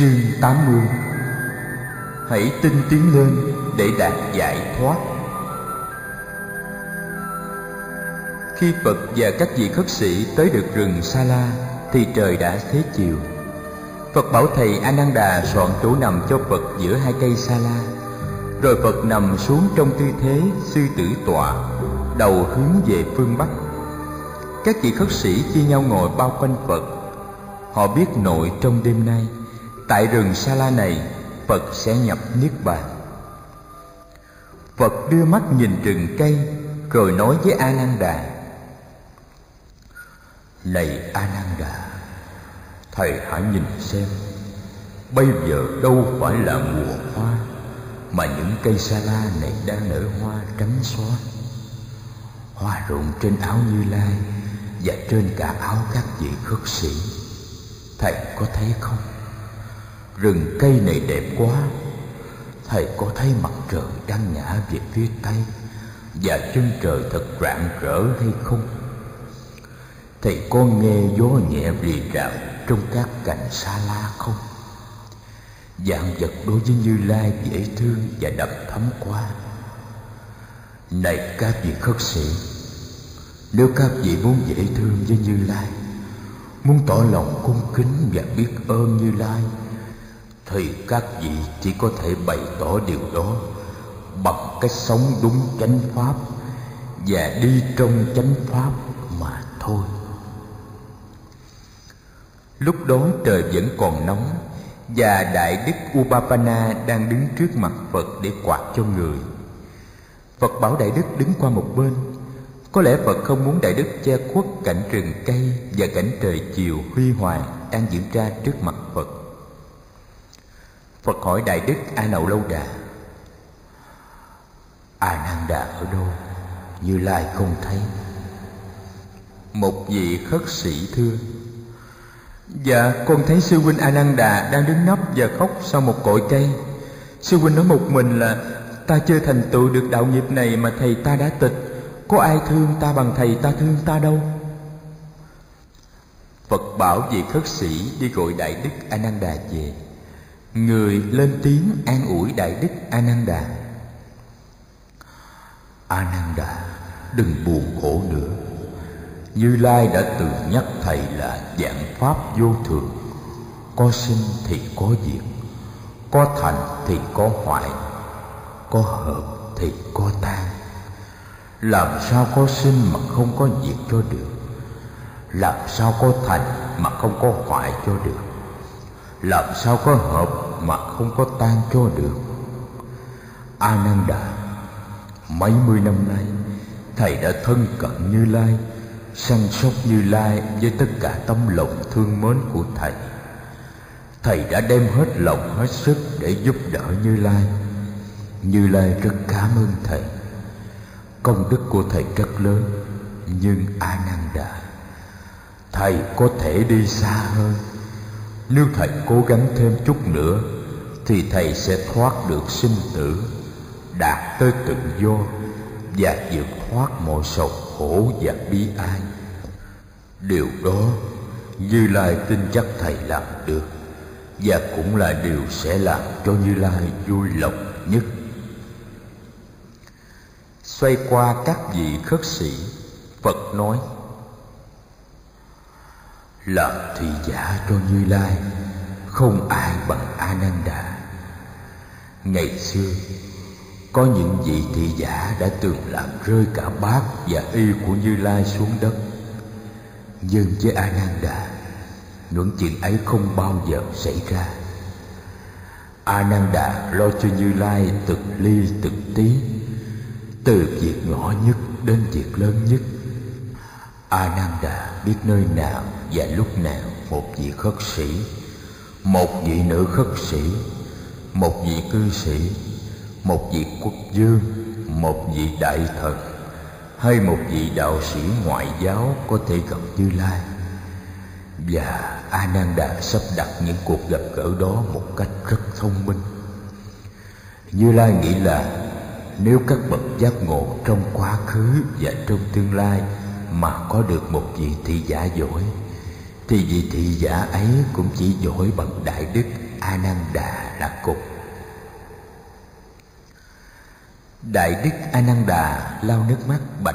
Chương 80. Hãy tinh tiến lên để đạt giải thoát. Khi Phật và các vị khất sĩ tới được rừng Sa La thì trời đã xế chiều. Phật bảo thầy A Nan Đà soạn chỗ nằm cho Phật giữa hai cây Sa La. Rồi Phật nằm xuống trong tư thế sư tử tọa, đầu hướng về phương Bắc. Các vị khất sĩ chia nhau ngồi bao quanh Phật. Họ biết nội trong đêm nay, tại rừng Sa La này, Phật sẽ nhập Niết Bàn. Phật đưa mắt nhìn rừng cây, rồi nói với A Nan Đà: Này A Nan Đà, thầy hãy nhìn xem, bây giờ đâu phải là mùa hoa, mà những cây Sa La này đang nở hoa trắng xóa. Hoa rụng trên áo Như Lai và trên cả áo các vị khất sĩ. Thầy có thấy không? Rừng cây này đẹp quá. Thầy có thấy mặt trời đang ngã về phía Tây và chân trời thật rạng rỡ hay không? Thầy có nghe gió nhẹ rì rào trong các cành Sa La không? Vạn vật đối với Như Lai dễ thương và đậm thấm quá. Này các vị khất sĩ, nếu các vị muốn dễ thương với Như Lai, muốn tỏ lòng cung kính và biết ơn Như Lai, thì các vị chỉ có thể bày tỏ điều đó bằng cách sống đúng chánh pháp và đi trong chánh pháp mà thôi. Lúc đó trời vẫn còn nóng, và Đại Đức Upappana đang đứng trước mặt Phật để quạt cho người. Phật bảo Đại Đức đứng qua một bên. Có lẽ Phật không muốn Đại Đức che khuất cảnh rừng cây và cảnh trời chiều huy hoàng đang diễn ra trước mặt Phật. Phật hỏi Đại Đức A Nậu Lâu Đà: A Nan Đà ở đâu? Như Lai không thấy. Một vị khất sĩ thưa: Dạ, con thấy sư huynh A Nan Đà đang đứng nấp và khóc sau một cội cây. Sư huynh nói một mình là: Ta chưa thành tựu được đạo nghiệp này mà thầy ta đã tịch. Có ai thương ta bằng thầy ta thương ta đâu. Phật bảo vị khất sĩ đi gọi Đại Đức A Nan Đà về. Người lên tiếng an ủi Đại Đức A Nan Đà: A Nan Đà, đừng buồn khổ nữa. Như Lai đã từng nhắc thầy là vạn pháp vô thường. Có sinh thì có diệt, có thành thì có hoại, có hợp thì có tan. Làm sao có sinh mà không có diệt cho được? Làm sao có thành mà không có hoại cho được? Làm sao có hợp mà không có tan cho được? A Nan Đà, mấy mươi năm nay thầy đã thân cận Như Lai, săn sóc Như Lai với tất cả tấm lòng thương mến của thầy. Thầy đã đem hết lòng hết sức để giúp đỡ Như Lai. Như Lai rất cảm ơn thầy. Công đức của thầy rất lớn. Nhưng A Nan Đà, thầy có thể đi xa hơn. Nếu thầy cố gắng thêm chút nữa thì thầy sẽ thoát được sinh tử, đạt tới tự do và vượt thoát mọi sầu khổ và bi ai. Điều đó Như Lai tin chắc thầy làm được, và cũng là điều sẽ làm cho Như Lai vui lòng nhất. Xoay qua các vị khất sĩ, Phật nói: Làm thị giả cho Như Lai không ai bằng A Nan Đà. Ngày xưa có những vị thị giả đã từng làm rơi cả bát và y của Như Lai xuống đất. Nhưng với A Nan Đà, những chuyện ấy không bao giờ xảy ra. A Nan Đà lo cho Như Lai từng ly từng tí, từ việc nhỏ nhất đến việc lớn nhất. A Nan Đà biết nơi nào và lúc nào một vị khất sĩ, một vị nữ khất sĩ, một vị cư sĩ, một vị quốc vương, một vị đại thần hay một vị đạo sĩ ngoại giáo có thể gặp Như Lai. Và A Nan Đà sắp đặt những cuộc gặp gỡ đó một cách rất thông minh. Như Lai nghĩ là nếu các bậc giác ngộ trong quá khứ và trong tương lai mà có được một vị thị giả giỏi, thì vị thị giả ấy cũng chỉ giỏi bằng Đại Đức A Nan Đà là cùng. Đại đức A Nan Đà lau nước mắt bạch: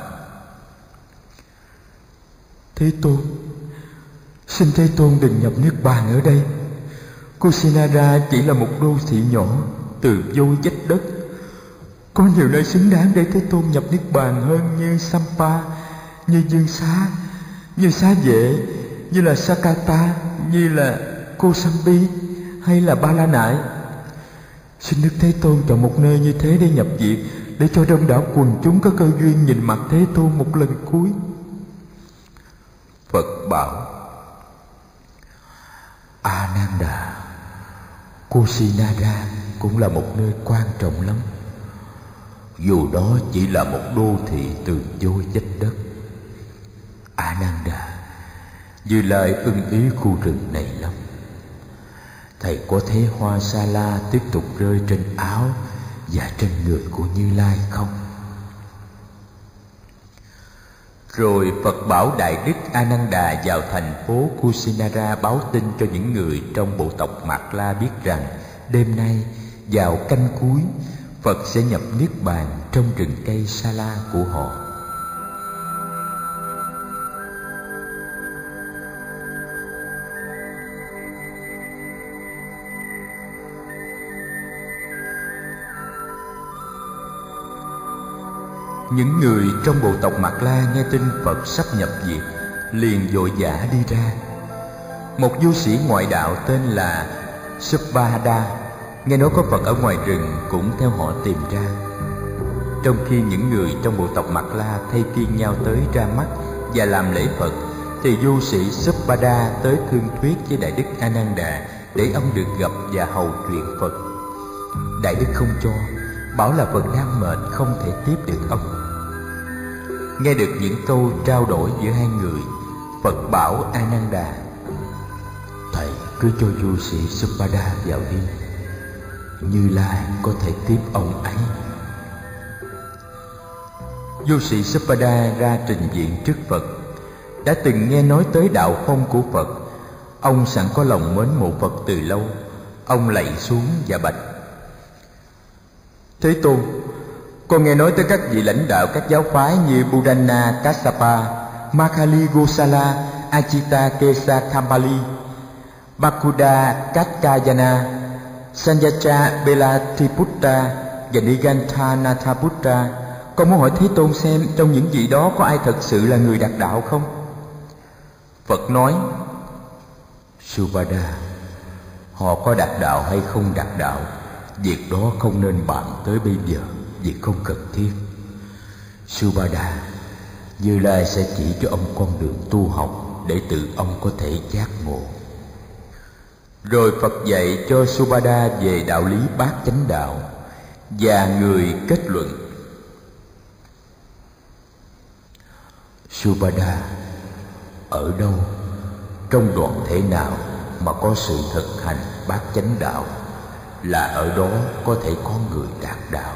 Thế Tôn, xin Thế Tôn đừng nhập niết bàn ở đây. Kusinara chỉ là một đô thị nhỏ từ vô vách đất. Có nhiều nơi xứng đáng để Thế Tôn nhập niết bàn hơn, như Sampa, như Dương Xá, như Xá Vệ, như là Sakata, như là Kosambi hay là Ba La Nại. Xin Đức Thế Tôn chọn một nơi như thế để nhập viện, để cho đông đảo quần chúng có cơ duyên nhìn mặt Thế Tôn một lần cuối. Phật bảo: A Nan Đà, Kusinara cũng là một nơi quan trọng lắm, dù đó chỉ là một đô thị từ vô vách đất. A Nan Đà, Như Lai ưng ý khu rừng này lắm. Thầy có thấy hoa sa la tiếp tục rơi trên áo và trên người của Như Lai không? Rồi Phật bảo Đại đức A Nan Đà vào thành phố Kusinara báo tin cho những người trong bộ tộc Mạt La biết rằng đêm nay vào canh cuối, Phật sẽ nhập niết bàn trong rừng cây sa la của họ. Những người trong bộ tộc Mạt La nghe tin Phật sắp nhập viện, liền vội vã đi ra. Một du sĩ ngoại đạo tên là Subhada nghe nói có Phật ở ngoài rừng cũng theo họ tìm ra. Trong khi những người trong bộ tộc Mạt La thay phiên nhau tới ra mắt và làm lễ Phật, thì du sĩ Subhada tới thương thuyết với Đại đức A Nan Đà để ông được gặp và hầu chuyện Phật. Đại đức không cho, bảo là Phật đang mệt không thể tiếp được ông. Nghe được những câu trao đổi giữa hai người, Phật bảo A Nan Đà: Thầy cứ cho du sĩ Subhada vào đi, Như Lai có thể tiếp ông ấy. Du sĩ Subhada ra trình diện trước Phật. Đã từng nghe nói tới đạo phong của Phật, ông sẵn có lòng mến mộ Phật từ lâu. Ông lạy xuống và bạch: Thế Tôn, con nghe nói tới các vị lãnh đạo các giáo phái như Purana Kassapa, Makali Gosala, Ajita Kesa Kambali, Bakuda Katkayana, Sanyacha Belatiputta và Nigantha Nathaputta. Con muốn hỏi Thế Tôn xem trong những vị đó có ai thật sự là người đạt đạo không? Phật nói: Subhada, họ có đạt đạo hay không đạt đạo, việc đó không nên bàn tới bây giờ, việc không cần thiết. Subhada, Như Lai sẽ chỉ cho ông con đường tu học để tự ông có thể giác ngộ. Rồi Phật dạy cho Subhada về đạo lý bát chánh đạo, và người kết luận: Subhada, ở đâu, trong đoàn thể nào mà có sự thực hành bát chánh đạo, là ở đó có thể có người đạt đạo.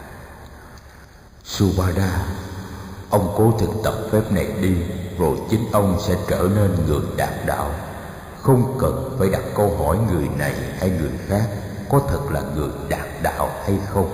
Subhada, ông cố thực tập phép này đi, rồi chính ông sẽ trở nên người đạt đạo. Không cần phải đặt câu hỏi người này hay người khác có thật là người đạt đạo hay không.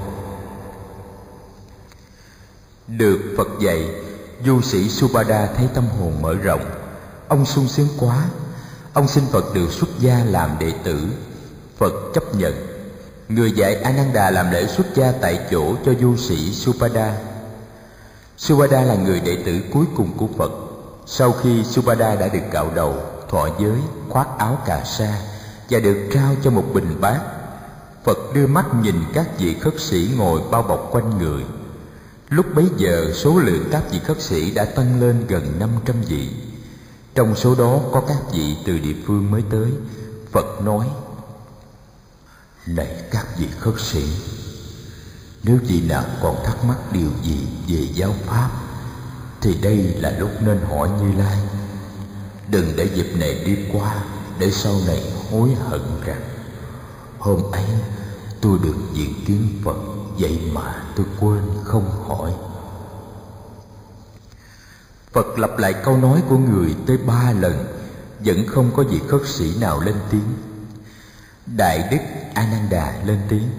Được Phật dạy, du sĩ Subhada thấy tâm hồn mở rộng. Ông sung sướng quá. Ông xin Phật được xuất gia làm đệ tử. Phật chấp nhận. Người dạy A Nan Đà làm lễ xuất gia tại chỗ cho du sĩ Subhada. Subhada là người đệ tử cuối cùng của Phật. Sau khi Subhada đã được cạo đầu, thọ giới, khoác áo cà sa và được trao cho một bình bát, Phật đưa mắt nhìn các vị khất sĩ ngồi bao bọc quanh người. Lúc bấy giờ, số lượng các vị khất sĩ đã tăng lên gần 500 vị. Trong số đó có các vị từ địa phương mới tới. Phật nói: Này các vị khất sĩ, nếu vị nào còn thắc mắc điều gì về giáo pháp, thì đây là lúc nên hỏi Như Lai. Đừng để dịp này đi qua, để sau này hối hận rằng hôm ấy tôi được diện kiến Phật, vậy mà tôi quên không hỏi. Phật lặp lại câu nói của người tới 3 lần, vẫn không có vị khất sĩ nào lên tiếng. Đại Đức A Nan Đà lên tiếng: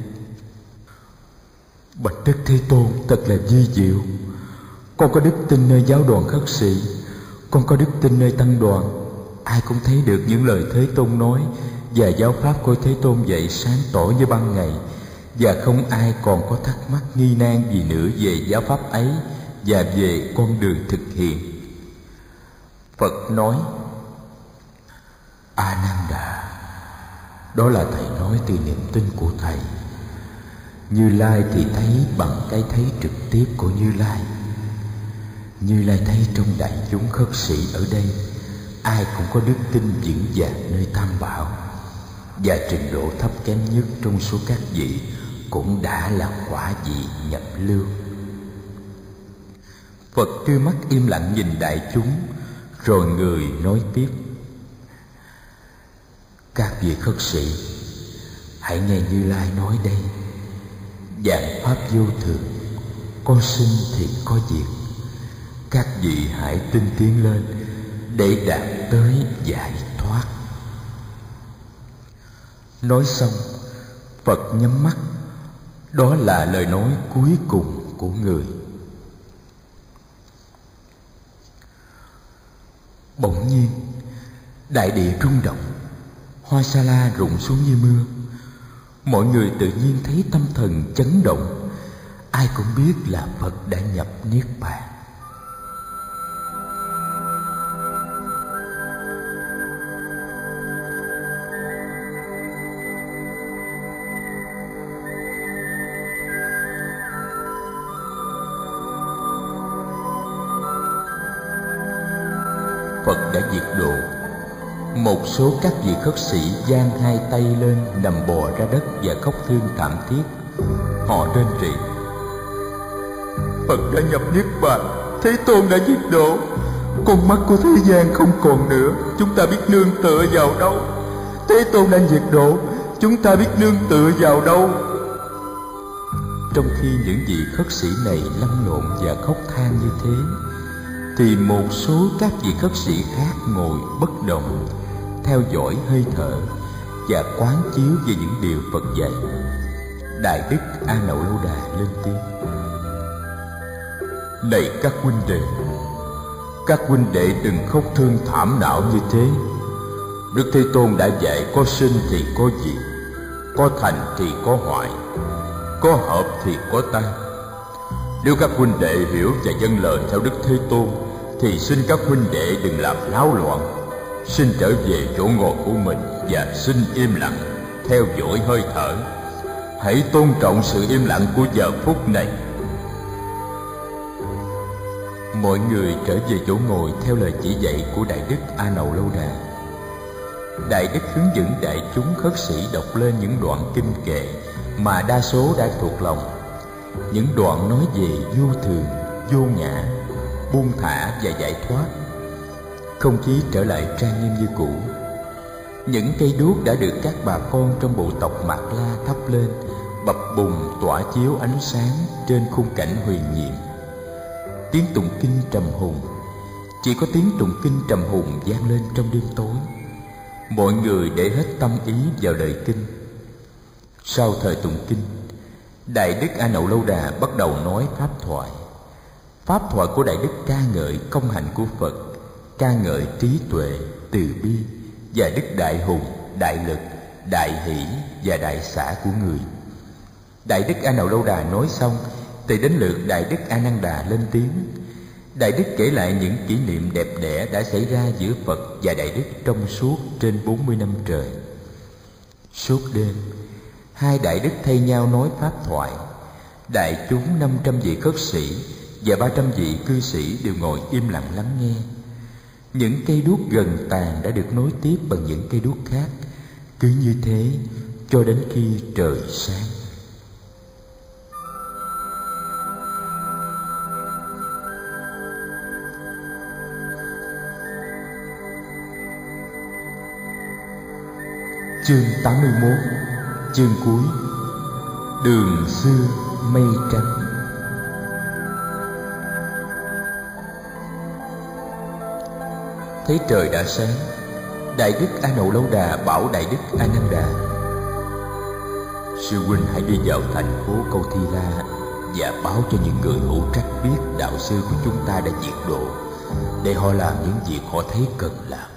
Bạch Đức Thế Tôn, thật là vi diệu. Con có đức tin nơi giáo đoàn khất sĩ, con có đức tin nơi tăng đoàn. Ai cũng thấy được những lời Thế Tôn nói và giáo pháp của Thế Tôn dạy sáng tỏ như ban ngày, và không ai còn có thắc mắc nghi nan gì nữa về giáo pháp ấy và về con đường thực hiện. Phật nói: A Nan Đà, đó là thầy nói từ niềm tin của thầy. Như Lai thì thấy bằng cái thấy trực tiếp của Như Lai. Như Lai thấy trong đại chúng khất sĩ ở đây, ai cũng có đức tin vững vàng nơi Tam Bảo, và trình độ thấp kém nhất trong số các vị cũng đã là quả vị nhập lưu. Phật đưa mắt im lặng nhìn đại chúng, rồi người nói tiếp: Các vị khất sĩ, hãy nghe Như Lai nói đây. Vạn pháp vô thường, có sinh thì có diệt. Các vị hãy tinh tiến lên để đạt tới giải thoát. Nói xong, Phật nhắm mắt. Đó là lời nói cuối cùng của người. Bỗng nhiên, đại địa rung động, hoa sa la rụng xuống như mưa. Mọi người tự nhiên thấy tâm thần chấn động. Ai cũng biết là Phật đã nhập Niết Bàn. Phật đã diệt độ. Một số các vị khất sĩ giang hai tay lên, nằm bò ra đất và khóc thương thảm thiết. Họ rên rỉ: Phật đã nhập Niết Bàn, Thế Tôn đã diệt độ. Con mắt của thế gian không còn nữa, chúng ta biết nương tựa vào đâu? Thế Tôn đã diệt độ, chúng ta biết nương tựa vào đâu? Trong khi những vị khất sĩ này lăn lộn và khóc than như thế, thì một số các vị khất sĩ khác ngồi bất động, theo dõi hơi thở và quán chiếu về những điều Phật dạy. Đại Đức A Nậu Lâu Đà lên tiếng: Này các huynh đệ đừng khóc thương thảm não như thế. Đức Thế Tôn đã dạy có sinh thì có diệt, có thành thì có hoại, có hợp thì có tan. Nếu các huynh đệ hiểu và vâng lời theo Đức Thế Tôn, thì xin các huynh đệ đừng làm náo loạn, xin trở về chỗ ngồi của mình và xin im lặng, theo dõi hơi thở. Hãy tôn trọng sự im lặng của giờ phút này. Mọi người trở về chỗ ngồi theo lời chỉ dạy của Đại Đức A Nậu Lâu Đà. Đại Đức hướng dẫn đại chúng khất sĩ đọc lên những đoạn kinh kệ mà đa số đã thuộc lòng. Những đoạn nói về vô thường, vô ngã, buông thả và giải thoát. Không khí trở lại trang nghiêm như cũ. Những cây đuốc đã được các bà con trong bộ tộc Mạt La thắp lên, bập bùng tỏa chiếu ánh sáng trên khung cảnh huyền nhiệm. Tiếng tụng kinh trầm hùng, chỉ có tiếng tụng kinh trầm hùng vang lên trong đêm tối. Mọi người để hết tâm ý vào lời kinh. Sau thời tụng kinh, Đại Đức A Nậu Lâu Đà bắt đầu nói pháp thoại. Pháp thoại của Đại Đức ca ngợi công hạnh của Phật, ca ngợi trí tuệ, từ bi và đức đại hùng, đại lực, đại hỷ và đại xả của người. Đại Đức A Nậu Lâu Đà nói xong thì đến lượt Đại Đức A Nan Đà lên tiếng. Đại Đức kể lại những kỷ niệm đẹp đẽ đã xảy ra giữa Phật và Đại Đức trong suốt trên 40 năm trời. Suốt đêm, hai Đại Đức thay nhau nói pháp thoại. Đại chúng 500 vị khất sĩ và 300 vị cư sĩ đều ngồi im lặng lắng nghe. Những cây đuốc gần tàn đã được nối tiếp bằng những cây đuốc khác, cứ như thế cho đến khi trời sáng. Chương 81, chương cuối. Đường xưa mây trắng. Thấy trời đã sáng, Đại Đức A Nậu Lâu Đà bảo Đại Đức A Nan Đà: Sư huynh hãy đi vào thành phố Câu Thi La và báo cho những người hữu trách biết đạo sư của chúng ta đã diệt độ, để họ làm những việc họ thấy cần làm.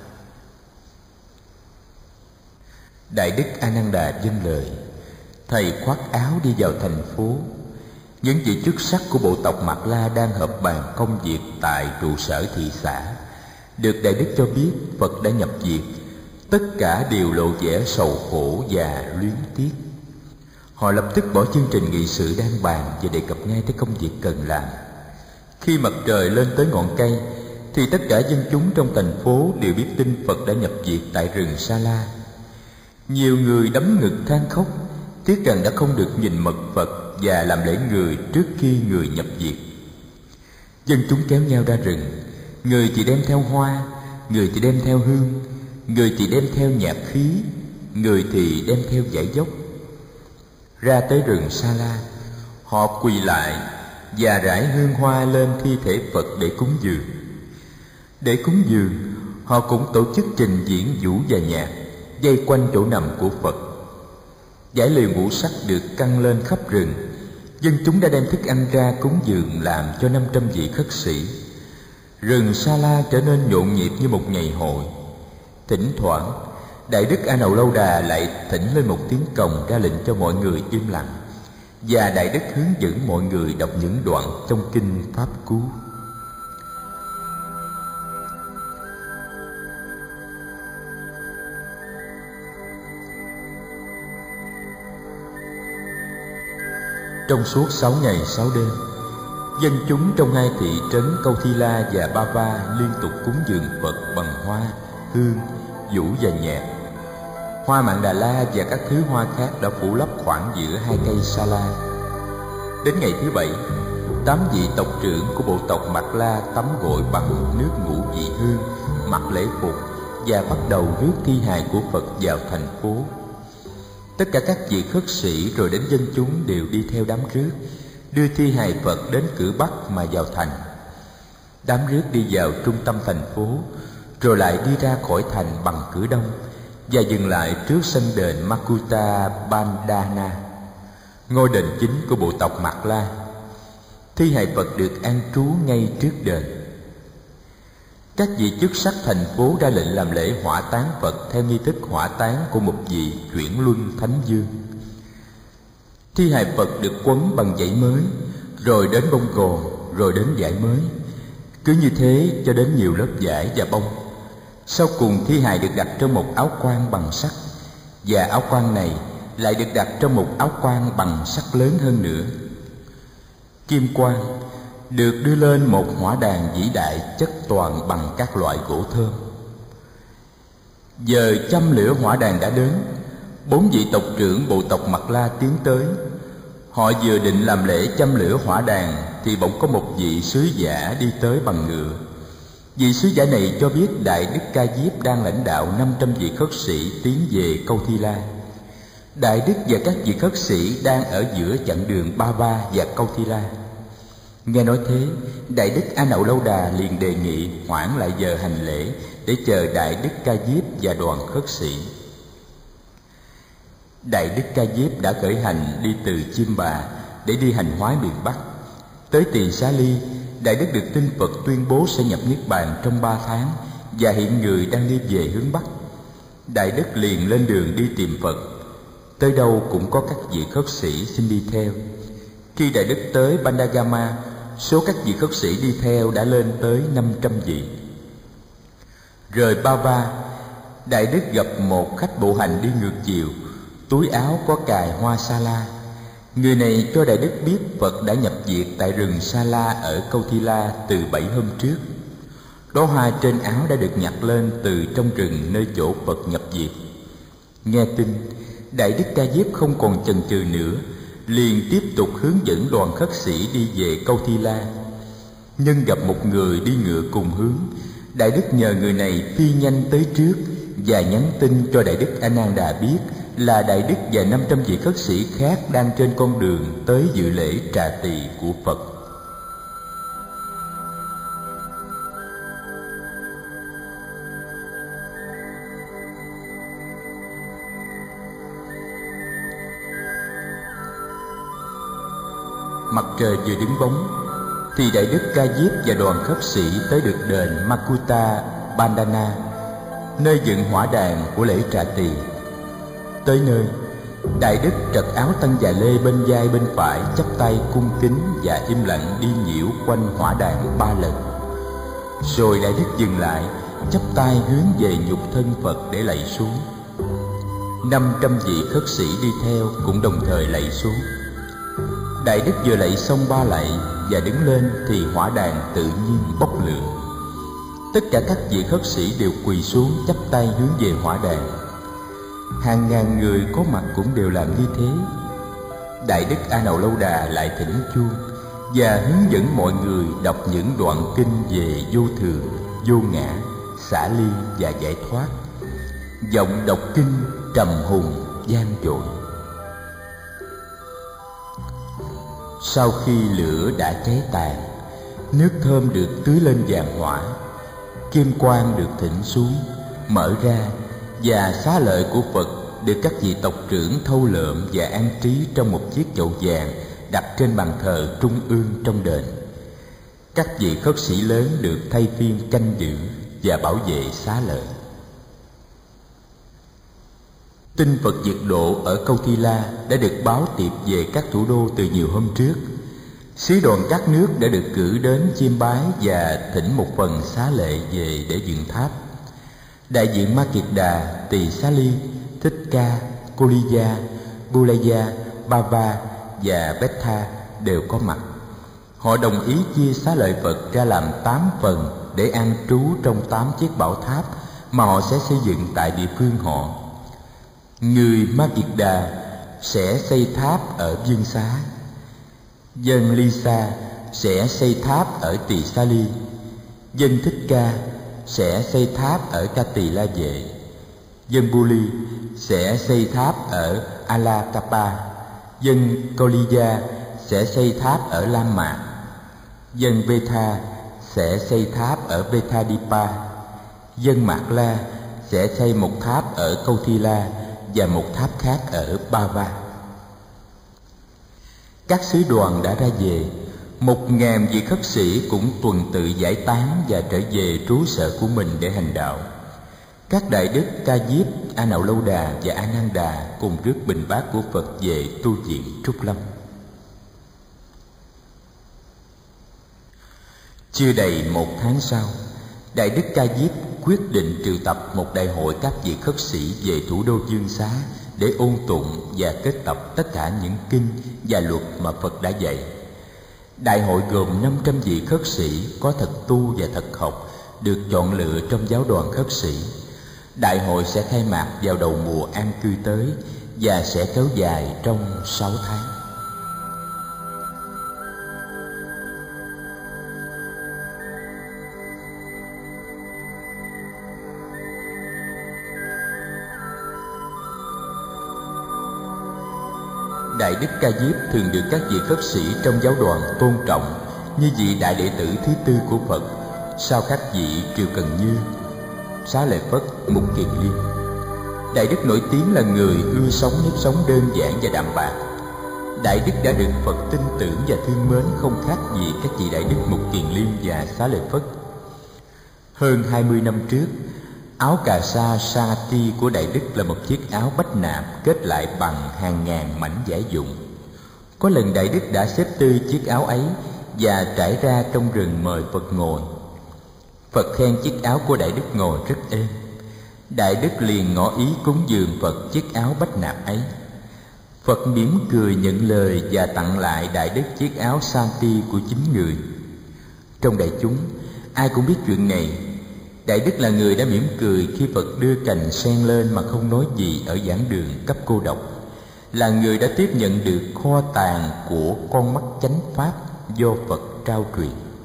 Đại đức A Nan Đà vâng lời. Thầy khoác áo đi vào thành phố. Những vị chức sắc của bộ tộc Mạt La đang họp bàn công việc tại trụ sở thị xã. Được Đại đức cho biết Phật đã nhập diệt, tất cả đều lộ vẻ sầu khổ và luyến tiếc. Họ lập tức bỏ chương trình nghị sự đang bàn và đề cập ngay tới công việc cần làm. Khi mặt trời lên tới ngọn cây thì tất cả dân chúng trong thành phố đều biết tin Phật đã nhập diệt tại rừng Sa La. Nhiều người đấm ngực than khóc, tiếc rằng đã không được nhìn mật Phật và làm lễ người trước khi người nhập diệt. Dân chúng kéo nhau ra rừng, người thì đem theo hoa, người thì đem theo hương, người thì đem theo nhạc khí, người thì đem theo dải dốc. Ra tới rừng Sa La, họ quỳ lại và rải hương hoa lên thi thể Phật để cúng dường. Để cúng dường, họ cũng tổ chức trình diễn vũ và nhạc vây quanh chỗ nằm của Phật. Dải lều ngũ sắc được căng lên khắp rừng. Dân chúng đã đem thức ăn ra cúng dường làm cho 500 vị khất sĩ. Rừng Sa La trở nên nhộn nhịp như một ngày hội. Thỉnh thoảng, Đại đức A Nậu Lâu Đà lại thỉnh lên một tiếng cồng ra lệnh cho mọi người im lặng, và Đại đức hướng dẫn mọi người đọc những đoạn trong kinh Pháp Cú. Trong suốt 6 ngày 6 đêm, dân chúng trong hai thị trấn Câu Thi La và Ba Va liên tục cúng dường Phật bằng hoa, hương, vũ và nhạc. Hoa Mạn Đà La và các thứ hoa khác đã phủ lấp khoảng giữa hai cây Sa La. Đến ngày thứ 7, 8 vị tộc trưởng của bộ tộc Mạt La tắm gội bằng nước ngũ vị hương, mặc lễ phục và bắt đầu rước thi hài của Phật vào thành phố. Tất cả các vị khất sĩ rồi đến dân chúng đều đi theo đám rước, đưa thi hài Phật đến cửa Bắc mà vào thành. Đám rước đi vào trung tâm thành phố, rồi lại đi ra khỏi thành bằng cửa Đông và dừng lại trước sân đền Makuta Bandhana, ngôi đền chính của bộ tộc Mạt La. Thi hài Phật được an trú ngay trước đền. Các vị chức sắc thành phố ra lệnh làm lễ hỏa táng Phật theo nghi thức hỏa táng của một vị chuyển luân thánh vương. Thi hài Phật được quấn bằng dãy mới, rồi đến bông gòn, rồi đến vải mới. Cứ như thế cho đến nhiều lớp vải và bông. Sau cùng thi hài được đặt trong một áo quan bằng sắt, và áo quan này lại được đặt trong một áo quan bằng sắt lớn hơn nữa. Kim quan được đưa lên một hỏa đàn vĩ đại chất toàn bằng các loại gỗ thơm. Giờ châm lửa hỏa đàn đã đến. 4 vị tộc trưởng bộ tộc Mạt La tiến tới. Họ vừa định làm lễ châm lửa hỏa đàn thì bỗng có một vị sứ giả đi tới bằng ngựa. Vị sứ giả này cho biết Đại đức Ca Diếp đang lãnh đạo 500 vị khất sĩ tiến về Câu Thi La. Đại đức và các vị khất sĩ đang ở giữa chặng đường Ba Va và Câu Thi La. Nghe nói thế, Đại đức A Nậu Lâu Đà liền đề nghị hoãn lại giờ hành lễ để chờ Đại đức Ca Diếp và đoàn khất sĩ. Đại đức Ca Diếp đã khởi hành đi từ Chiêm Bà để đi hành hóa miền Bắc. Tới Tỳ Xá Ly, Đại đức được tin Phật tuyên bố sẽ nhập Niết Bàn trong 3 tháng và hiện người đang đi về hướng Bắc. Đại đức liền lên đường đi tìm Phật. Tới đâu cũng có các vị khất sĩ xin đi theo. Khi Đại đức tới Bandagama, số các vị khất sĩ đi theo đã lên tới 500 vị. Rời Ba Va, Đại đức gặp một khách bộ hành đi ngược chiều, túi áo có cài hoa sa la. Người này cho Đại đức biết Phật đã nhập diệt tại rừng Sa La ở Câu Thi La từ 7 hôm trước. Đóa hoa trên áo đã được nhặt lên từ trong rừng nơi chỗ Phật nhập diệt. Nghe tin, Đại đức Ca Diếp không còn chần chừ nữa, liền tiếp tục hướng dẫn đoàn khất sĩ đi về Câu Thi La. Nhưng gặp một người đi ngựa cùng hướng, Đại đức nhờ người này phi nhanh tới trước và nhắn tin cho Đại đức A Nan Đà biết là Đại đức và 500 vị khất sĩ khác đang trên con đường tới dự lễ trà tỳ của Phật. mặt trời vừa đứng bóng, thì Đại Đức Ca Diếp và đoàn khất sĩ tới được đền Makuta Bandana, nơi dựng hỏa đàn của lễ trà tỳ. Tới nơi, Đại Đức trật áo tăng già lê bên vai bên phải, chắp tay cung kính và im lặng đi nhiễu quanh hỏa đàn 3 lần. Rồi Đại Đức dừng lại, chắp tay hướng về nhục thân Phật để lạy xuống. 500 vị khất sĩ đi theo cũng đồng thời lạy xuống. Đại Đức vừa lạy xong 3 lạy và đứng lên thì hỏa đàn tự nhiên bốc lửa. Tất cả các vị khất sĩ đều quỳ xuống chắp tay hướng về hỏa đàn. Hàng ngàn người có mặt cũng đều làm như thế. Đại Đức A Nậu Lâu Đà lại thỉnh chuông và hướng dẫn mọi người đọc những đoạn kinh về vô thường, vô ngã, xả ly và giải thoát. Giọng đọc kinh trầm hùng vang dội. Sau khi lửa đã cháy tàn, nước thơm được tưới lên vàng hỏa, kim quang được thỉnh xuống, mở ra, và xá lợi của Phật được các vị tộc trưởng thâu lượm và an trí trong một chiếc chậu vàng đặt trên bàn thờ trung ương trong đền. Các vị khất sĩ lớn được thay phiên canh giữ và bảo vệ xá lợi. Tin Phật diệt độ ở Câu Thi La đã được báo tiệp về các thủ đô từ nhiều hôm trước. Sứ đoàn các nước đã được cử đến chiêm bái và thỉnh một phần xá lệ về để dựng tháp. Đại diện Ma Kiệt Đà, Tỳ Xá Ly, Thích Ca, Koliya, Bulaya, Bava và Betha đều có mặt. Họ đồng ý chia xá lợi Phật ra làm 8 phần để an trú trong 8 chiếc bảo tháp mà họ sẽ xây dựng tại địa phương họ. Người Ma Kiệt Đà sẽ xây tháp ở Dương Xá, dân Lisa sẽ xây tháp ở Tỳ Xá Ly, dân Thích Ca sẽ xây tháp ở Ca Tỳ La Vệ, dân Buli sẽ xây tháp ở Alakapa, dân Koliya sẽ xây tháp ở Lam Mạc, dân Betha sẽ xây tháp ở Bethadipa, dân Mạc La sẽ xây một tháp ở Câu Thi La và một tháp khác ở Bava. Các sứ đoàn đã ra về, 1000 vị khất sĩ cũng tuần tự giải tán và trở về trú sở của mình để hành đạo. Các đại đức Ca Diếp, A Nậu Lâu Đà và A Nan Đà cùng rước bình bát của Phật về tu viện Trúc Lâm. Chưa đầy 1 tháng sau, Đại Đức Ca Diếp quyết định triệu tập một đại hội các vị khất sĩ về thủ đô Dương Xá để ôn tụng và kết tập tất cả những kinh và luật mà Phật đã dạy. Đại hội gồm 500 vị khất sĩ có thật tu và thật học được chọn lựa trong giáo đoàn khất sĩ. Đại hội sẽ khai mạc vào đầu mùa an cư tới và sẽ kéo dài trong 6 tháng. Đại Đức Ca Diếp thường được các vị khất sĩ trong giáo đoàn tôn trọng như vị đại đệ tử thứ tư của Phật, sau các vị Triều Cần Như, Xá Lợi Phất, Mục Kiền Liên. Đại Đức nổi tiếng là người ưa sống nếp sống đơn giản và đạm bạc. Đại Đức đã được Phật tin tưởng và thương mến không khác gì các vị Đại Đức Mục Kiền Liên và Xá Lợi Phất. Hơn 20 năm trước, áo cà sa Sangati của Đại Đức là một chiếc áo bách nạp kết lại bằng hàng ngàn mảnh vải dụng. Có lần Đại Đức đã xếp tư chiếc áo ấy và trải ra trong rừng mời Phật ngồi. Phật khen chiếc áo của Đại Đức ngồi rất êm. Đại Đức liền ngỏ ý cúng dường Phật chiếc áo bách nạp ấy. Phật mỉm cười nhận lời và tặng lại Đại Đức chiếc áo Santi của chính người. Trong đại chúng, ai cũng biết chuyện này. Đại Đức là người đã mỉm cười khi Phật đưa cành sen lên mà không nói gì ở giảng đường cấp cô độc, là người đã tiếp nhận được kho tàng của con mắt chánh pháp do Phật trao truyền.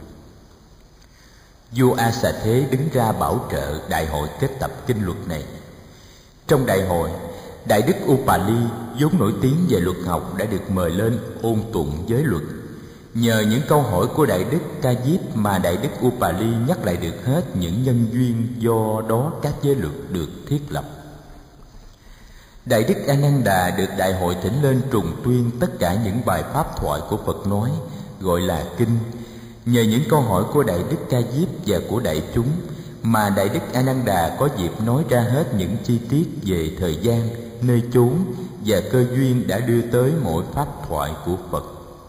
Vua A Xà Thế đứng ra bảo trợ đại hội kết tập kinh luật này. Trong đại hội, Đại Đức Upali vốn nổi tiếng về luật học đã được mời lên ôn tụng giới luật. Nhờ những câu hỏi của Đại Đức Ca Diếp mà Đại Đức Upali nhắc lại được hết những nhân duyên do đó các giới luật được thiết lập. Đại Đức A Nan Đà được đại hội thỉnh lên trùng tuyên tất cả những bài pháp thoại của Phật nói, gọi là kinh. Nhờ những câu hỏi của Đại Đức Ca Diếp và của đại chúng mà Đại Đức A Nan Đà có dịp nói ra hết những chi tiết về thời gian, nơi chốn và cơ duyên đã đưa tới mỗi pháp thoại của Phật.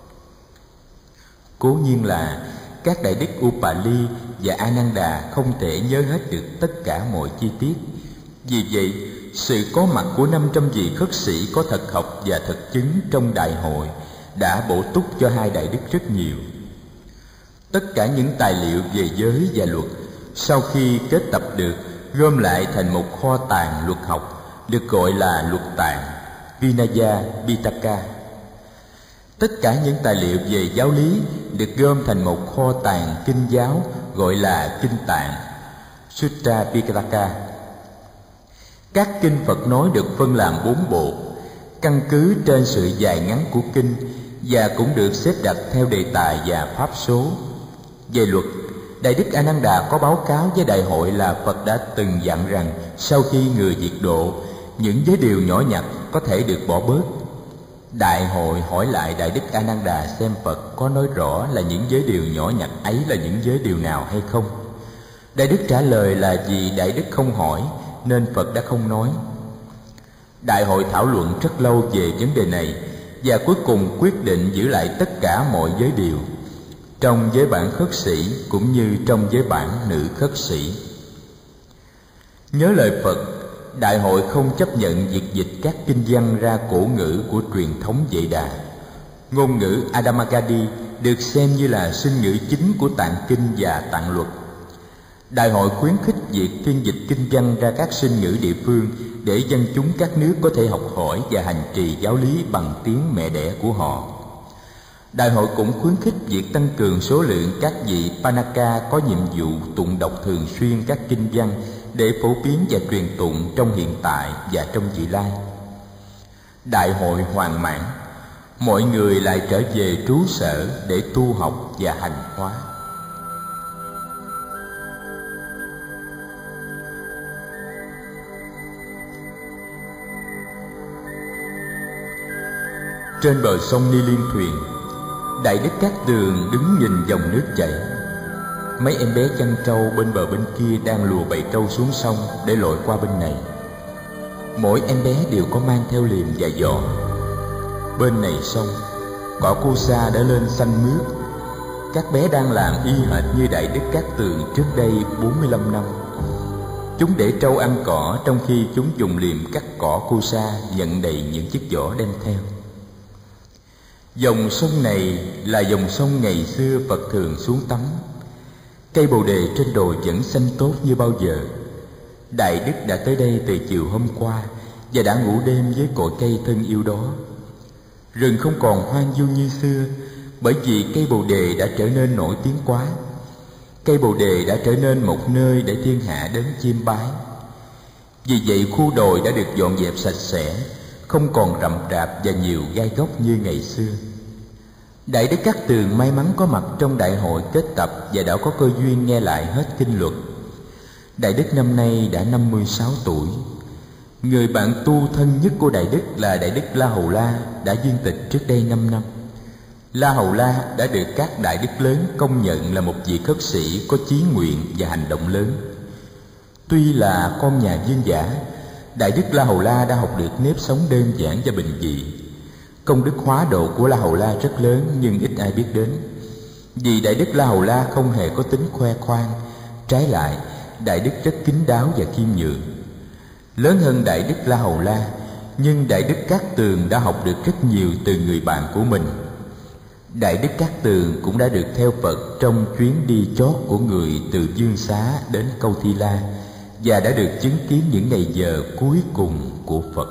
Cố nhiên là các Đại Đức Upali và A Nan Đà không thể nhớ hết được tất cả mọi chi tiết. Vì vậy, sự có mặt của 500 vị khất sĩ có thật học và thật chứng trong đại hội đã bổ túc cho hai đại đức rất nhiều. Tất cả những tài liệu về giới và luật sau khi kết tập được gom lại thành một kho tàng luật học được gọi là luật tạng Vinaya Pitaka. Tất cả những tài liệu về giáo lý được gom thành một kho tàng kinh giáo gọi là kinh tạng Sutta Pitaka. Các kinh Phật nói được phân làm 4 bộ, căn cứ trên sự dài ngắn của kinh và cũng được xếp đặt theo đề tài và pháp số. Về luật, Đại Đức A Nan Đà có báo cáo với đại hội là Phật đã từng dặn rằng sau khi người diệt độ, những giới điều nhỏ nhặt có thể được bỏ bớt. Đại hội hỏi lại Đại Đức A Nan Đà xem Phật có nói rõ là những giới điều nhỏ nhặt ấy là những giới điều nào hay không. Đại Đức trả lời là vì Đại Đức không hỏi nên Phật đã không nói. Đại hội thảo luận rất lâu về vấn đề này và cuối cùng quyết định giữ lại tất cả mọi giới điều, trong giới bản khất sĩ cũng như trong giới bản nữ khất sĩ. Nhớ lời Phật, đại hội không chấp nhận việc dịch các kinh văn ra cổ ngữ của truyền thống Vệ Đà. Ngôn ngữ Adhamakadi được xem như là sinh ngữ chính của tạng kinh và tạng luật. Đại hội khuyến khích việc phiên dịch kinh văn ra các sinh ngữ địa phương để dân chúng các nước có thể học hỏi và hành trì giáo lý bằng tiếng mẹ đẻ của họ. Đại hội cũng khuyến khích việc tăng cường số lượng các vị Panaka có nhiệm vụ tụng đọc thường xuyên các kinh văn để phổ biến và truyền tụng trong hiện tại và trong vị lai. Đại hội hoàn mãn, mọi người lại trở về trú sở để tu học và hành hóa. Trên bờ sông Ni Liên thuyền, Đại Đức Cát Tường đứng nhìn dòng nước chảy. Mấy em bé chăn trâu bên bờ bên kia đang lùa bầy trâu xuống sông để lội qua bên này. Mỗi em bé đều có mang theo liềm và giỏ. Bên này sông, cỏ cô sa đã lên xanh mướt. Các bé đang làm y hệt như Đại Đức Cát Tường trước đây 45 năm. Chúng để trâu ăn cỏ trong khi chúng dùng liềm cắt cỏ cô sa nhận đầy những chiếc giỏ đem theo. Dòng sông này là dòng sông ngày xưa Phật thường xuống tắm. Cây bồ đề trên đồi vẫn xanh tốt như bao giờ. Đại Đức đã tới đây từ chiều hôm qua và đã ngủ đêm với cội cây thân yêu đó. Rừng không còn hoang vu như xưa, bởi vì cây bồ đề đã trở nên nổi tiếng quá. Cây bồ đề đã trở nên một nơi để thiên hạ đến chiêm bái. Vì vậy khu đồi đã được dọn dẹp sạch sẽ, không còn rậm rạp và nhiều gai góc như ngày xưa. Đại Đức Cát Tường may mắn có mặt trong đại hội kết tập và đã có cơ duyên nghe lại hết kinh luật. Đại Đức năm nay đã 56 tuổi. Người bạn tu thân nhất của Đại Đức là Đại Đức La Hầu La đã viên tịch trước đây 5 năm. La Hầu La đã được các đại đức lớn công nhận là một vị khất sĩ có chí nguyện và hành động lớn. Tuy là con nhà vương giả, Đại Đức La Hầu La đã học được nếp sống đơn giản và bình dị. Công đức hóa độ của La Hầu La rất lớn nhưng ít ai biết đến. Vì Đại Đức La Hầu La không hề có tính khoe khoang, trái lại, Đại Đức rất kín đáo và khiêm nhường. Lớn hơn Đại Đức La Hầu La, nhưng Đại Đức Cát Tường đã học được rất nhiều từ người bạn của mình. Đại Đức Cát Tường cũng đã được theo Phật trong chuyến đi chót của người từ Dương Xá đến Câu Thi La và đã được chứng kiến những ngày giờ cuối cùng của Phật.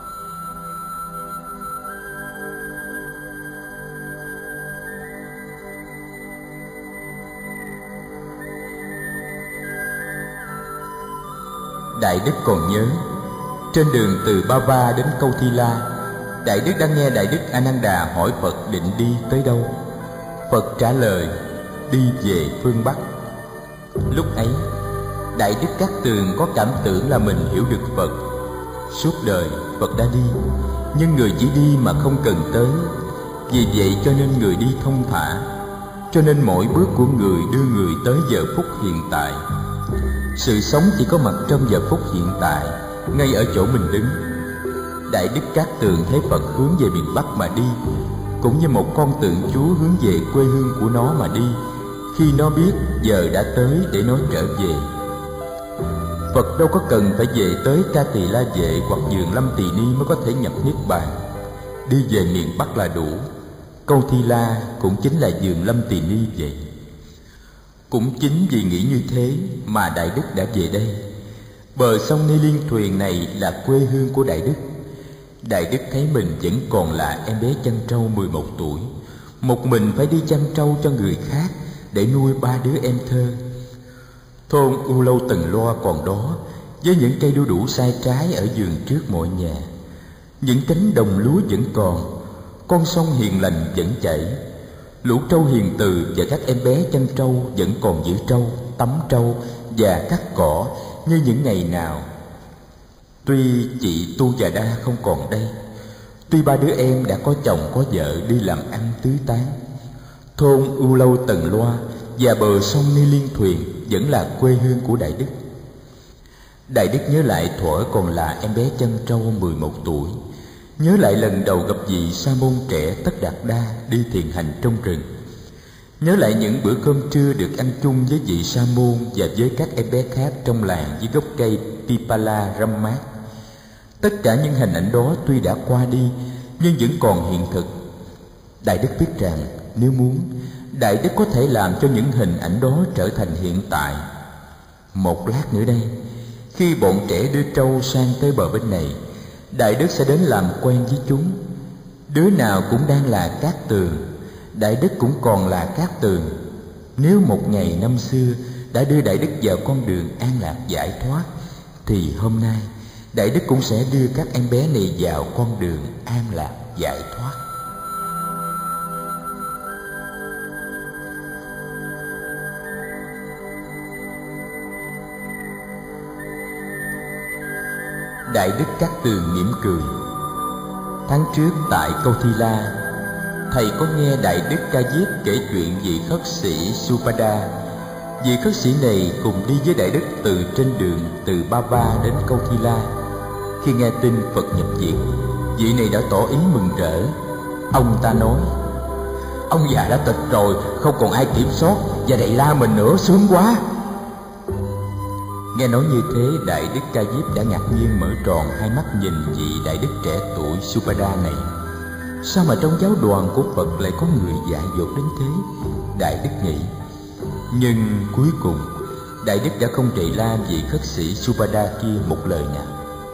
Đại Đức còn nhớ, trên đường từ Bava đến Câu Thi La, Đại Đức đã nghe Đại Đức A Nan Đà hỏi Phật định đi tới đâu. Phật trả lời, đi về phương Bắc. Lúc ấy, Đại Đức Cát Tường có cảm tưởng là mình hiểu được Phật. Suốt đời Phật đã đi, nhưng người chỉ đi mà không cần tới. Vì vậy cho nên người đi thông thả, cho nên mỗi bước của người đưa người tới giờ phút hiện tại. Sự sống chỉ có mặt trong giờ phút hiện tại, ngay ở chỗ mình đứng. Đại Đức Cát Tường thấy Phật hướng về miền Bắc mà đi, cũng như một con tượng Chúa hướng về quê hương của nó mà đi, khi nó biết giờ đã tới để nó trở về. Phật đâu có cần phải về tới Ca Tỳ La Vệ hoặc vườn Lâm Tỳ Ni mới có thể nhập Niết Bàn. Đi về miền Bắc là đủ. Câu Thi La cũng chính là vườn Lâm Tỳ Ni vậy. Cũng chính vì nghĩ như thế mà Đại Đức đã về đây. Bờ sông Ni Liên Thuyền này là quê hương của Đại Đức. Đại Đức thấy mình vẫn còn là em bé chăn trâu 11 tuổi, một mình phải đi chăn trâu cho người khác để nuôi 3 đứa em thơ. Thôn U Lâu Tần Loa còn đó, với những cây đu đủ sai trái ở vườn trước mọi nhà. Những cánh đồng lúa vẫn còn, con sông hiền lành vẫn chảy. Lũ trâu hiền từ và các em bé chăn trâu vẫn còn giữ trâu, tắm trâu và cắt cỏ như những ngày nào. Tuy chị Tu và Đa không còn đây, tuy 3 đứa em đã có chồng có vợ đi làm ăn tứ tán, thôn U Lâu Tần Loa và bờ sông Ni Liên Thuyền vẫn là quê hương của Đại Đức. Đại Đức nhớ lại thuở còn là em bé chăn trâu 11 tuổi, nhớ lại lần đầu gặp vị sa môn trẻ Tất Đạt Đa đi thiền hành trong rừng, nhớ lại những bữa cơm trưa được ăn chung với vị sa môn và với các em bé khác trong làng dưới gốc cây Pipala râm mát. Tất cả những hình ảnh đó tuy đã qua đi nhưng vẫn còn hiện thực. Đại Đức biết rằng nếu muốn, Đại Đức có thể làm cho những hình ảnh đó trở thành hiện tại. Một lát nữa đây, khi bọn trẻ đưa trâu sang tới bờ bên này, Đại Đức sẽ đến làm quen với chúng. Đứa nào cũng đang là Cát Tường, Đại Đức cũng còn là Cát Tường. Nếu một ngày năm xưa đã đưa Đại Đức vào con đường an lạc giải thoát, thì hôm nay Đại Đức cũng sẽ đưa các em bé này vào con đường an lạc giải thoát. Đại Đức Cát Tường mỉm cười. Tháng trước tại Câu Thi La, thầy có nghe Đại Đức Ca Diếp kể chuyện vị khất sĩ Supada. Vị khất sĩ này cùng đi với Đại Đức từ trên đường từ Bava đến Câu Thi La. Khi nghe tin Phật nhập viện, vị này đã tỏ ý mừng rỡ. Ông ta nói: "Ông già đã tịch rồi, không còn ai kiểm soát và đậy la mình nữa, sướng quá." Nghe nói như thế, Đại Đức Ca Diếp đã ngạc nhiên mở tròn hai mắt nhìn vị Đại Đức trẻ tuổi Supada này. Sao mà trong giáo đoàn của Phật lại có người dại dột đến thế? Đại Đức nghĩ. Nhưng cuối cùng Đại Đức đã không trì la vị khất sĩ Supada kia một lời nào.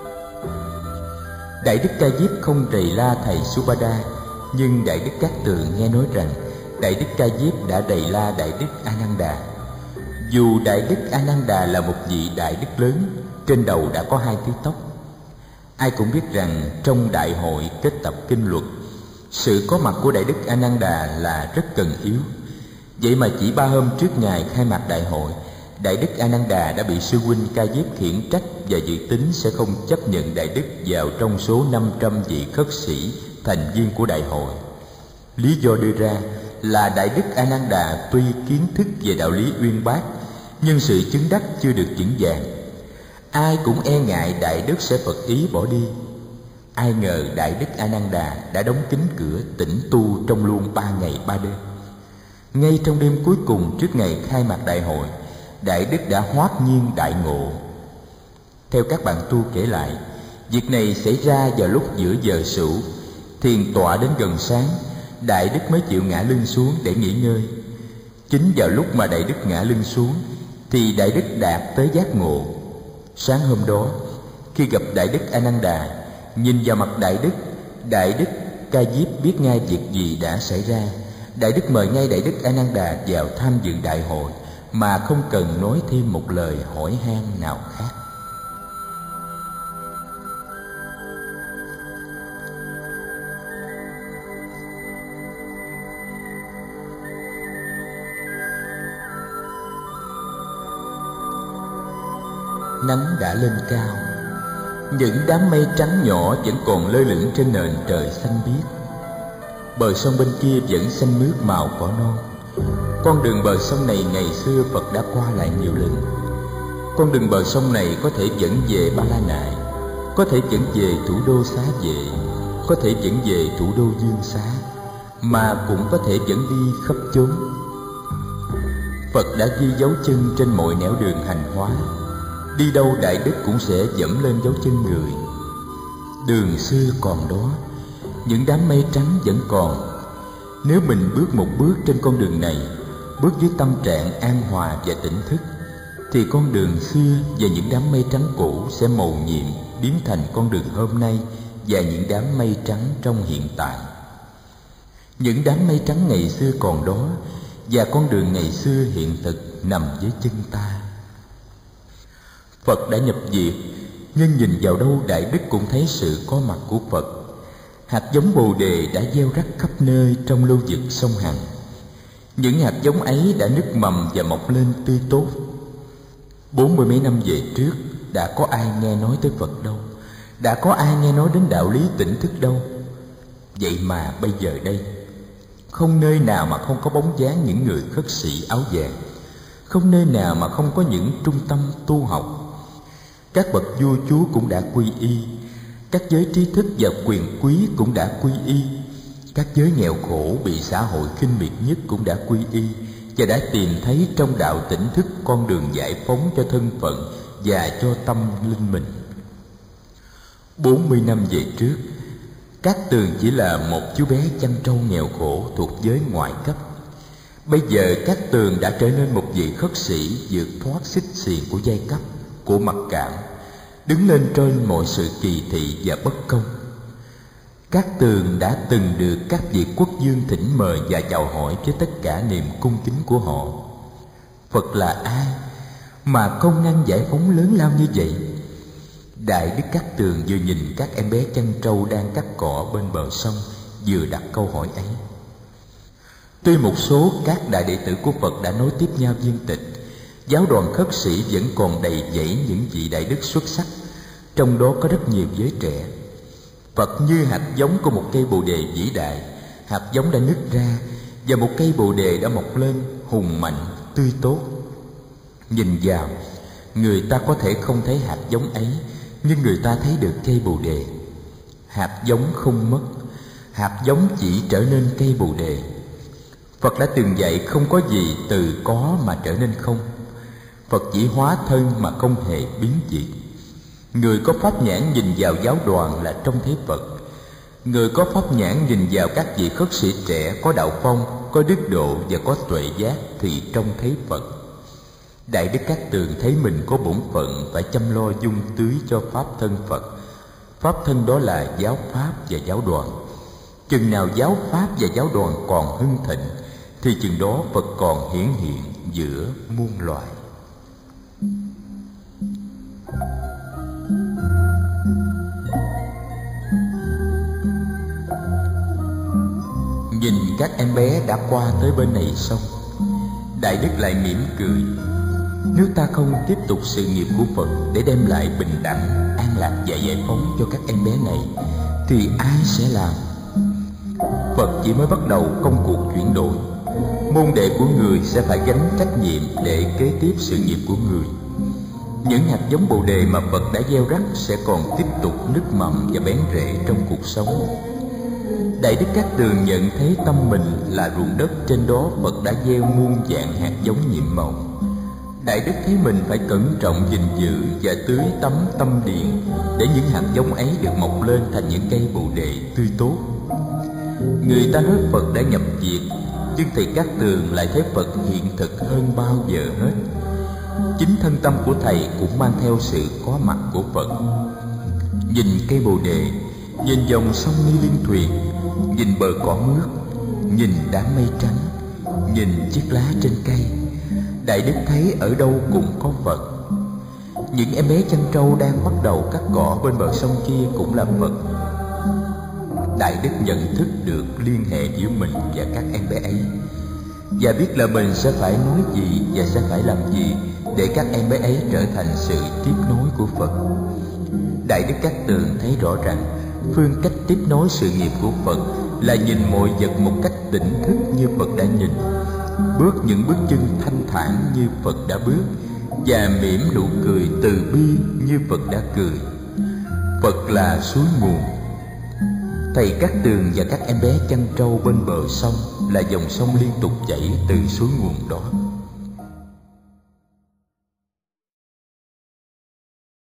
Đại Đức Ca Diếp không trì la thầy Supada, nhưng Đại Đức Cát Tường nghe nói rằng Đại Đức Ca Diếp đã trì la Đại Đức A Nan Đà. Dù Đại Đức A Nan Đà là một vị đại đức lớn, trên đầu đã có 2 thứ tóc. Ai cũng biết rằng trong đại hội kết tập kinh luật, sự có mặt của Đại Đức A Nan Đà là rất cần yếu. Vậy mà chỉ 3 hôm trước ngày khai mạc đại hội, Đại Đức A Nan Đà đã bị sư huynh Ca Diếp khiển trách và dự tính sẽ không chấp nhận Đại Đức vào trong số 500 vị khất sĩ thành viên của đại hội. Lý do đưa ra là Đại Đức A Nan Đà tuy kiến thức về đạo lý uyên bác, nhưng sự chứng đắc chưa được vững vàng. Ai cũng e ngại Đại Đức sẽ phật ý bỏ đi. Ai ngờ Đại Đức A Nan Đà đã đóng kín cửa tĩnh tu trong luôn 3 ngày 3 đêm. Ngay trong đêm cuối cùng trước ngày khai mạc đại hội, Đại Đức đã hoát nhiên đại ngộ. Theo các bạn tu kể lại, việc này xảy ra vào lúc giữa giờ sửu. Thiền tọa đến gần sáng, Đại Đức mới chịu ngã lưng xuống để nghỉ ngơi. Chính vào lúc mà Đại Đức ngã lưng xuống thì Đại Đức đạt tới giác ngộ. Sáng hôm đó, khi gặp Đại Đức A Nan Đà, nhìn vào mặt Đại Đức Ca Diếp biết ngay việc gì đã xảy ra. Đại Đức mời ngay Đại Đức A Nan Đà vào tham dự đại hội mà không cần nói thêm một lời hỏi han nào khác. Nắng đã lên cao, Những đám mây trắng nhỏ vẫn còn lơ lửng trên nền trời xanh biếc. Bờ sông bên kia vẫn xanh mướt màu cỏ non. Con đường bờ sông này ngày xưa Phật đã qua lại nhiều lần. Con đường bờ sông này có thể dẫn về Ba La Nại, có thể dẫn về thủ đô Xá Vệ, có thể dẫn về thủ đô Dương Xá, mà cũng có thể dẫn đi khắp chốn. Phật đã ghi dấu chân trên mọi nẻo đường hành hóa. Đi đâu Đại Đức cũng sẽ dẫm lên dấu chân người. Đường xưa còn đó, những đám mây trắng vẫn còn. Nếu mình bước một bước trên con đường này, bước với tâm trạng an hòa và tỉnh thức, thì con đường xưa và những đám mây trắng cũ sẽ mầu nhiệm biến thành con đường hôm nay và những đám mây trắng trong hiện tại. Những đám mây trắng ngày xưa còn đó, và con đường ngày xưa hiện thực nằm dưới chân ta. Phật đã nhập diệt, nhưng nhìn vào đâu Đại Đức cũng thấy sự có mặt của Phật. Hạt giống Bồ Đề đã gieo rắc khắp nơi trong lưu vực sông Hằng. Những hạt giống ấy đã nứt mầm và mọc lên tươi tốt. 40 mấy năm về trước, đã có ai nghe nói tới Phật đâu, đã có ai nghe nói đến đạo lý tỉnh thức đâu. Vậy mà bây giờ đây, không nơi nào mà không có bóng dáng những người khất sĩ áo vàng, không nơi nào mà không có những trung tâm tu học. Các bậc vua chúa cũng đã quy y, các giới trí thức và quyền quý cũng đã quy y, các giới nghèo khổ bị xã hội khinh miệt nhất cũng đã quy y, và đã tìm thấy trong đạo tỉnh thức con đường giải phóng cho thân phận và cho tâm linh mình. 40 năm về trước, Cát Tường chỉ là một chú bé chăn trâu nghèo khổ thuộc giới ngoại cấp. Bây giờ Cát Tường đã trở nên một vị khất sĩ vượt thoát xích xiềng của giai cấp, của mặc cảm, đứng lên trên mọi sự kỳ thị và bất công. Cát Tường đã từng được các vị quốc vương thỉnh mời và chào hỏi với tất cả niềm cung kính của họ. Phật là ai mà công năng giải phóng lớn lao như vậy? Đại Đức Cát Tường vừa nhìn các em bé chăn trâu đang cắt cỏ bên bờ sông, vừa đặt câu hỏi ấy. Tuy một số các đại đệ tử của Phật đã nối tiếp nhau viên tịch, giáo đoàn khất sĩ vẫn còn đầy dẫy những vị đại đức xuất sắc, trong đó có rất nhiều giới trẻ. Phật như hạt giống của một cây bồ đề vĩ đại. Hạt giống đã nứt ra và một cây bồ đề đã mọc lên hùng mạnh, tươi tốt. Nhìn vào, người ta có thể không thấy hạt giống ấy, nhưng người ta thấy được cây bồ đề. Hạt giống không mất, hạt giống chỉ trở nên cây bồ đề. Phật đã từng dạy không có gì từ có mà trở nên không. Phật chỉ hóa thân mà không hề biến dị. Người có pháp nhãn nhìn vào giáo đoàn là trông thấy Phật. Người có pháp nhãn nhìn vào các vị khất sĩ trẻ có đạo phong, có đức độ và có tuệ giác thì trông thấy Phật. Đại Đức Cát Tường thấy mình có bổn phận phải chăm lo dung tưới cho pháp thân Phật. Pháp thân đó là giáo pháp và giáo đoàn. Chừng nào giáo pháp và giáo đoàn còn hưng thịnh, thì chừng đó Phật còn hiển hiện giữa muôn loài. Nhìn các em bé đã qua tới bên này sông, Đại Đức lại mỉm cười. Nếu ta không tiếp tục sự nghiệp của Phật để đem lại bình đẳng, an lạc và giải phóng cho các em bé này, thì ai sẽ làm? Phật chỉ mới bắt đầu công cuộc chuyển đổi. Môn đệ của người sẽ phải gánh trách nhiệm để kế tiếp sự nghiệp của người. Những hạt giống bồ đề mà Phật đã gieo rắc sẽ còn tiếp tục nứt mầm và bén rễ trong cuộc sống. Đại Đức Cát Tường nhận thấy tâm mình là ruộng đất, trên đó Phật đã gieo muôn vạn hạt giống nhiệm màu. Đại Đức thấy mình phải cẩn trọng gìn giữ và tưới tắm tâm điền để những hạt giống ấy được mọc lên thành những cây bồ đề tươi tốt. Người ta nói Phật đã nhập diệt, nhưng thầy Cát Tường lại thấy Phật hiện thực hơn bao giờ hết. Chính thân tâm của thầy cũng mang theo sự có mặt của Phật. Nhìn cây bồ đề, nhìn dòng sông Ni Liên Thuyền, nhìn bờ cỏ mướt, nhìn đám mây trắng, nhìn chiếc lá trên cây, Đại Đức thấy ở đâu cũng có Phật. Những em bé chăn trâu đang bắt đầu cắt cỏ bên bờ sông kia cũng là Phật. Đại Đức nhận thức được liên hệ giữa mình và các em bé ấy, và biết là mình sẽ phải nói gì và sẽ phải làm gì để các em bé ấy trở thành sự tiếp nối của Phật. Đại Đức Cát Tường thấy rõ rằng phương cách tiếp nối sự nghiệp của Phật là nhìn mọi vật một cách tỉnh thức như Phật đã nhìn, bước những bước chân thanh thản như Phật đã bước, và mỉm nụ cười từ bi như Phật đã cười. Phật là suối nguồn. Thầy Cát Tường và các em bé chăn trâu bên bờ sông là dòng sông liên tục chảy từ suối nguồn đó.